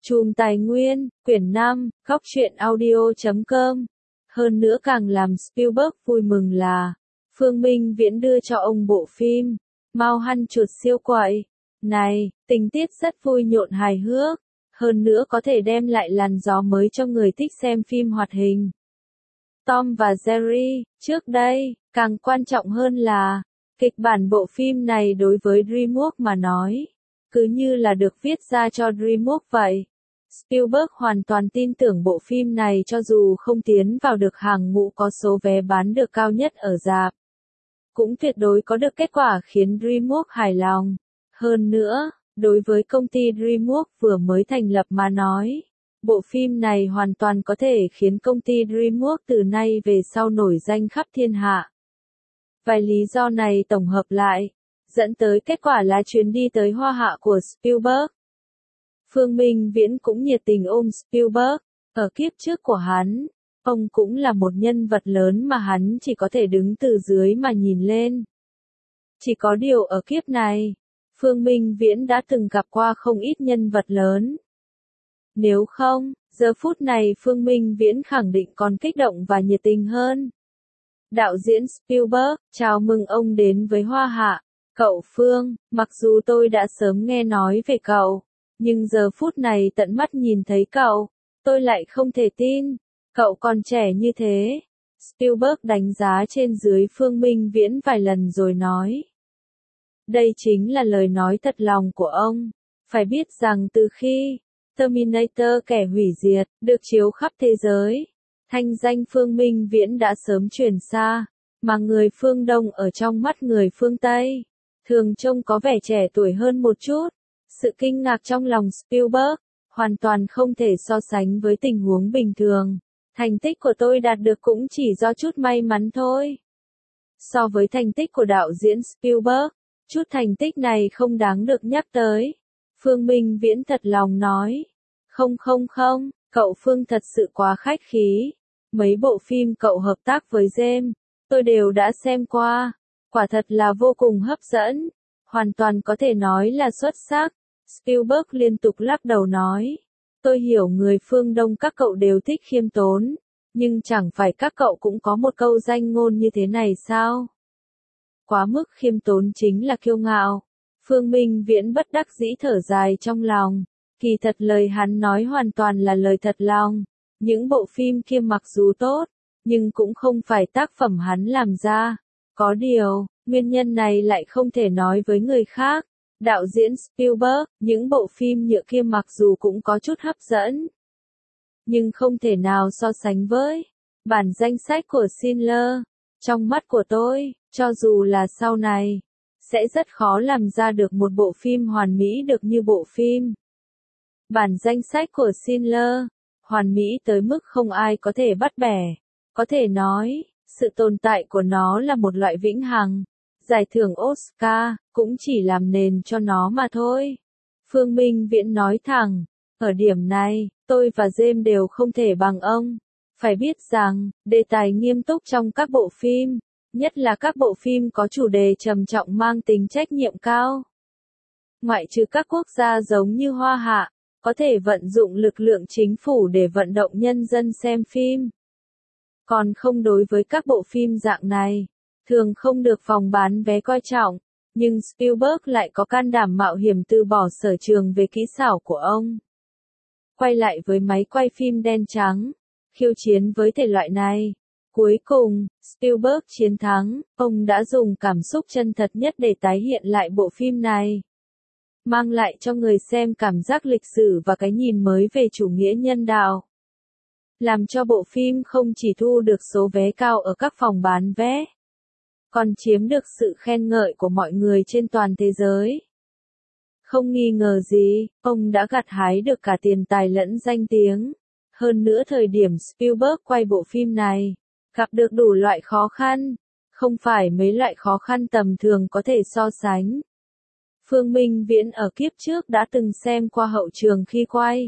Chùm tài nguyên, quyển 5, góc truyện audio.com. Hơn nữa càng làm Spielberg vui mừng là, Phương Minh Viễn đưa cho ông bộ phim, Mao Hăn chuột siêu quậy. Này, tình tiết rất vui nhộn hài hước, hơn nữa có thể đem lại làn gió mới cho người thích xem phim hoạt hình. Tom và Jerry, trước đây, càng quan trọng hơn là, kịch bản bộ phim này đối với DreamWorks mà nói, cứ như là được viết ra cho DreamWorks vậy. Spielberg hoàn toàn tin tưởng bộ phim này cho dù không tiến vào được hàng ngũ có số vé bán được cao nhất ở rạp, cũng tuyệt đối có được kết quả khiến DreamWorks hài lòng. Hơn nữa, đối với công ty DreamWorks vừa mới thành lập mà nói, bộ phim này hoàn toàn có thể khiến công ty DreamWorks từ nay về sau nổi danh khắp thiên hạ. Vài lý do này tổng hợp lại, dẫn tới kết quả là chuyến đi tới Hoa Hạ của Spielberg. Phương Minh Viễn cũng nhiệt tình ôm Spielberg, ở kiếp trước của hắn, ông cũng là một nhân vật lớn mà hắn chỉ có thể đứng từ dưới mà nhìn lên. Chỉ có điều ở kiếp này, Phương Minh Viễn đã từng gặp qua không ít nhân vật lớn. Nếu không, giờ phút này Phương Minh Viễn khẳng định còn kích động và nhiệt tình hơn. Đạo diễn Spielberg, chào mừng ông đến với Hoa Hạ. Cậu Phương, mặc dù tôi đã sớm nghe nói về cậu, nhưng giờ phút này tận mắt nhìn thấy cậu, tôi lại không thể tin. Cậu còn trẻ như thế. Spielberg đánh giá trên dưới Phương Minh Viễn vài lần rồi nói. Đây chính là lời nói thật lòng của ông. Phải biết rằng từ khi Terminator kẻ hủy diệt được chiếu khắp thế giới, thanh danh Phương Minh Viễn đã sớm truyền xa, mà người phương Đông ở trong mắt người phương Tây thường trông có vẻ trẻ tuổi hơn một chút. Sự kinh ngạc trong lòng Spielberg hoàn toàn không thể so sánh với tình huống bình thường. Thành tích của tôi đạt được cũng chỉ do chút may mắn thôi. So với thành tích của đạo diễn Spielberg, chút thành tích này không đáng được nhắc tới. Phương Minh Viễn thật lòng nói. Không, cậu Phương thật sự quá khách khí. Mấy bộ phim cậu hợp tác với James, tôi đều đã xem qua. Quả thật là vô cùng hấp dẫn. Hoàn toàn có thể nói là xuất sắc. Spielberg liên tục lắc đầu nói. Tôi hiểu người phương Đông các cậu đều thích khiêm tốn, nhưng chẳng phải các cậu cũng có một câu danh ngôn như thế này sao? Quá mức khiêm tốn chính là kiêu ngạo. Phương Minh Viễn bất đắc dĩ thở dài trong lòng. Kỳ thật lời hắn nói hoàn toàn là lời thật lòng. Những bộ phim kia mặc dù tốt, nhưng cũng không phải tác phẩm hắn làm ra. Có điều, nguyên nhân này lại không thể nói với người khác. Đạo diễn Spielberg, những bộ phim nhựa kia mặc dù cũng có chút hấp dẫn, nhưng không thể nào so sánh với bản danh sách của Schindler. Trong mắt của tôi, cho dù là sau này, sẽ rất khó làm ra được một bộ phim hoàn mỹ được như bộ phim bản danh sách của Schindler, hoàn mỹ tới mức không ai có thể bắt bẻ. Có thể nói, sự tồn tại của nó là một loại vĩnh hằng. Giải thưởng Oscar cũng chỉ làm nền cho nó mà thôi. Phương Minh Viễn nói thẳng, ở điểm này, tôi và James đều không thể bằng ông. Phải biết rằng, đề tài nghiêm túc trong các bộ phim, nhất là các bộ phim có chủ đề trầm trọng mang tính trách nhiệm cao. Ngoại trừ các quốc gia giống như Hoa Hạ, có thể vận dụng lực lượng chính phủ để vận động nhân dân xem phim. Còn không đối với các bộ phim dạng này, thường không được phòng bán vé coi trọng, nhưng Spielberg lại có can đảm mạo hiểm từ bỏ sở trường về kỹ xảo của ông. Quay lại với máy quay phim đen trắng, khiêu chiến với thể loại này. Cuối cùng, Spielberg chiến thắng, ông đã dùng cảm xúc chân thật nhất để tái hiện lại bộ phim này. Mang lại cho người xem cảm giác lịch sử và cái nhìn mới về chủ nghĩa nhân đạo. Làm cho bộ phim không chỉ thu được số vé cao ở các phòng bán vé, còn chiếm được sự khen ngợi của mọi người trên toàn thế giới. Không nghi ngờ gì, ông đã gặt hái được cả tiền tài lẫn danh tiếng. Hơn nữa thời điểm Spielberg quay bộ phim này, gặp được đủ loại khó khăn, không phải mấy loại khó khăn tầm thường có thể so sánh. Phương Minh Viễn ở kiếp trước đã từng xem qua hậu trường khi quay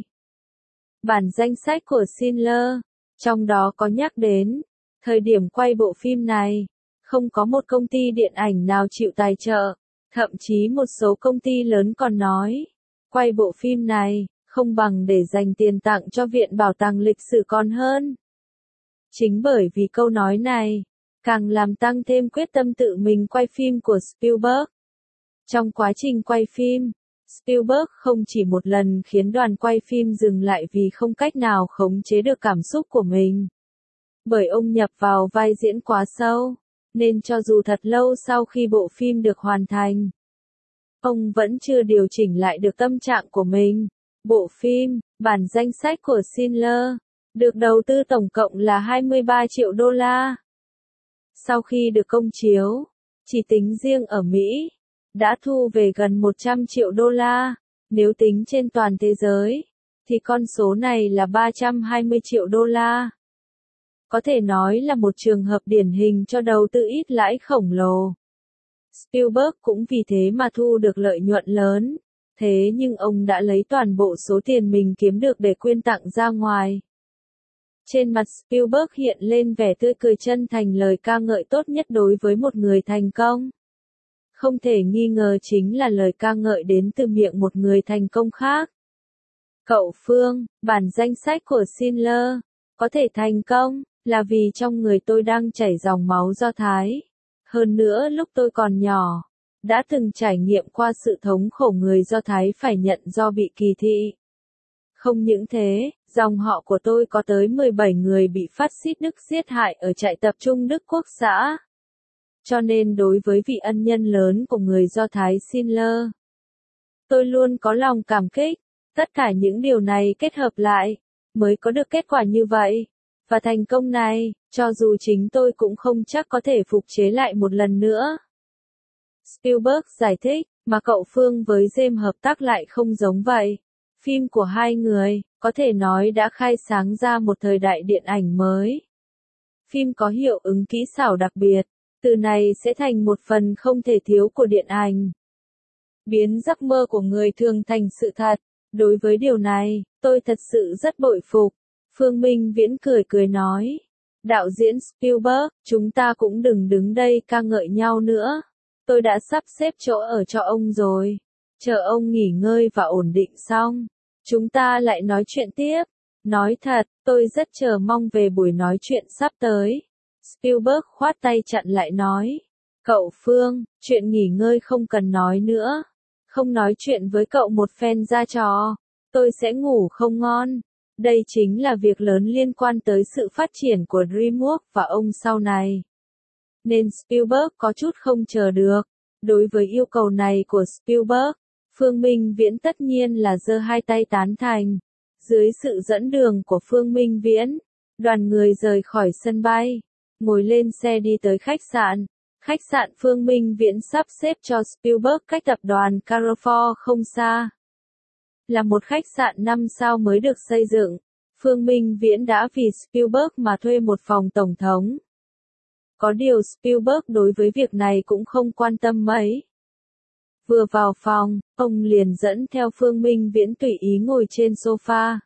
bản danh sách của Schindler, trong đó có nhắc đến, thời điểm quay bộ phim này, không có một công ty điện ảnh nào chịu tài trợ, thậm chí một số công ty lớn còn nói, quay bộ phim này, không bằng để dành tiền tặng cho Viện Bảo tàng Lịch sử còn hơn. Chính bởi vì câu nói này, càng làm tăng thêm quyết tâm tự mình quay phim của Spielberg. Trong quá trình quay phim, Spielberg không chỉ một lần khiến đoàn quay phim dừng lại vì không cách nào khống chế được cảm xúc của mình. Bởi ông nhập vào vai diễn quá sâu, nên cho dù thật lâu sau khi bộ phim được hoàn thành, ông vẫn chưa điều chỉnh lại được tâm trạng của mình. Bộ phim, bản danh sách của Schindler, được đầu tư tổng cộng là 23 triệu đô la. Sau khi được công chiếu, chỉ tính riêng ở Mỹ, đã thu về gần 100 triệu đô la. Nếu tính trên toàn thế giới, thì con số này là 320 triệu đô la. Có thể nói là một trường hợp điển hình cho đầu tư ít lãi khổng lồ. Spielberg cũng vì thế mà thu được lợi nhuận lớn. Thế nhưng ông đã lấy toàn bộ số tiền mình kiếm được để quyên tặng ra ngoài. Trên mặt Spielberg hiện lên vẻ tươi cười chân thành, lời ca ngợi tốt nhất đối với một người thành công. Không thể nghi ngờ chính là lời ca ngợi đến từ miệng một người thành công khác. Cậu Phương, bản danh sách của Schindler, có thể thành công, là vì trong người tôi đang chảy dòng máu Do Thái. Hơn nữa lúc tôi còn nhỏ, đã từng trải nghiệm qua sự thống khổ người Do Thái phải nhận do bị kỳ thị. Không những thế, dòng họ của tôi có tới 17 người bị phát xít Đức giết hại ở trại tập trung Đức Quốc xã. Cho nên đối với vị ân nhân lớn của người Do Thái Schindler, tôi luôn có lòng cảm kích. Tất cả những điều này kết hợp lại, mới có được kết quả như vậy. Và thành công này, cho dù chính tôi cũng không chắc có thể phục chế lại một lần nữa. Spielberg giải thích, mà cậu Phương với James hợp tác lại không giống vậy. Phim của hai người, có thể nói đã khai sáng ra một thời đại điện ảnh mới. Phim có hiệu ứng kỹ xảo đặc biệt, từ này sẽ thành một phần không thể thiếu của điện ảnh. Biến giấc mơ của người thường thành sự thật. Đối với điều này, tôi thật sự rất bội phục. Phương Minh Viễn cười cười nói. Đạo diễn Spielberg, chúng ta cũng đừng đứng đây ca ngợi nhau nữa. Tôi đã sắp xếp chỗ ở cho ông rồi. Chờ ông nghỉ ngơi và ổn định xong, chúng ta lại nói chuyện tiếp. Nói thật, tôi rất chờ mong về buổi nói chuyện sắp tới. Spielberg khoát tay chặn lại nói. Cậu Phương, chuyện nghỉ ngơi không cần nói nữa. Không nói chuyện với cậu một phen ra trò, tôi sẽ ngủ không ngon. Đây chính là việc lớn liên quan tới sự phát triển của DreamWorks và ông sau này. Nên Spielberg có chút không chờ được. Đối với yêu cầu này của Spielberg, Phương Minh Viễn tất nhiên là giơ hai tay tán thành. Dưới sự dẫn đường của Phương Minh Viễn, đoàn người rời khỏi sân bay, ngồi lên xe đi tới khách sạn. Khách sạn Phương Minh Viễn sắp xếp cho Spielberg cách tập đoàn Carrefour không xa. Là một khách sạn 5 sao mới được xây dựng, Phương Minh Viễn đã vì Spielberg mà thuê một phòng tổng thống. Có điều Spielberg đối với việc này cũng không quan tâm mấy. Vừa vào phòng, ông liền dẫn theo Phương Minh Viễn tùy ý ngồi trên sofa.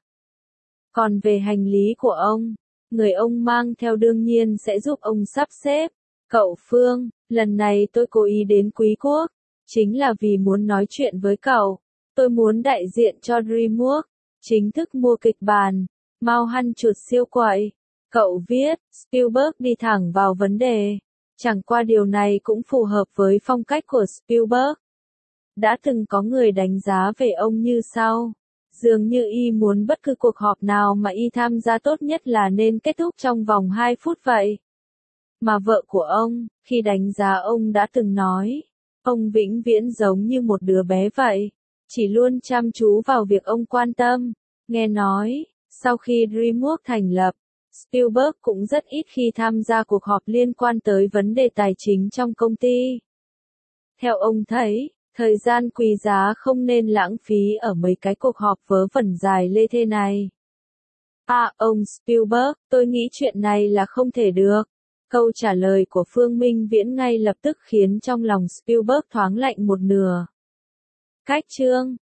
Còn về hành lý của ông, người ông mang theo đương nhiên sẽ giúp ông sắp xếp. Cậu Phương, lần này tôi cố ý đến Quý Quốc, chính là vì muốn nói chuyện với cậu. Tôi muốn đại diện cho DreamWorks, chính thức mua kịch bản, Mao Hăn chuột siêu quậy. Cậu viết, Spielberg đi thẳng vào vấn đề. Chẳng qua điều này cũng phù hợp với phong cách của Spielberg. Đã từng có người đánh giá về ông như sau. Dường như y muốn bất cứ cuộc họp nào mà y tham gia tốt nhất là nên kết thúc trong vòng 2 phút vậy. Mà vợ của ông, khi đánh giá ông đã từng nói, ông vĩnh viễn giống như một đứa bé vậy, chỉ luôn chăm chú vào việc ông quan tâm. Nghe nói, sau khi DreamWorks thành lập, Spielberg cũng rất ít khi tham gia cuộc họp liên quan tới vấn đề tài chính trong công ty. Theo ông thấy, thời gian quý giá không nên lãng phí ở mấy cái cuộc họp vớ vẩn dài lê thê này. À, ông Spielberg, tôi nghĩ chuyện này là không thể được. Câu trả lời của Phương Minh Viễn ngay lập tức khiến trong lòng Spielberg thoáng lạnh một nửa. Cách chương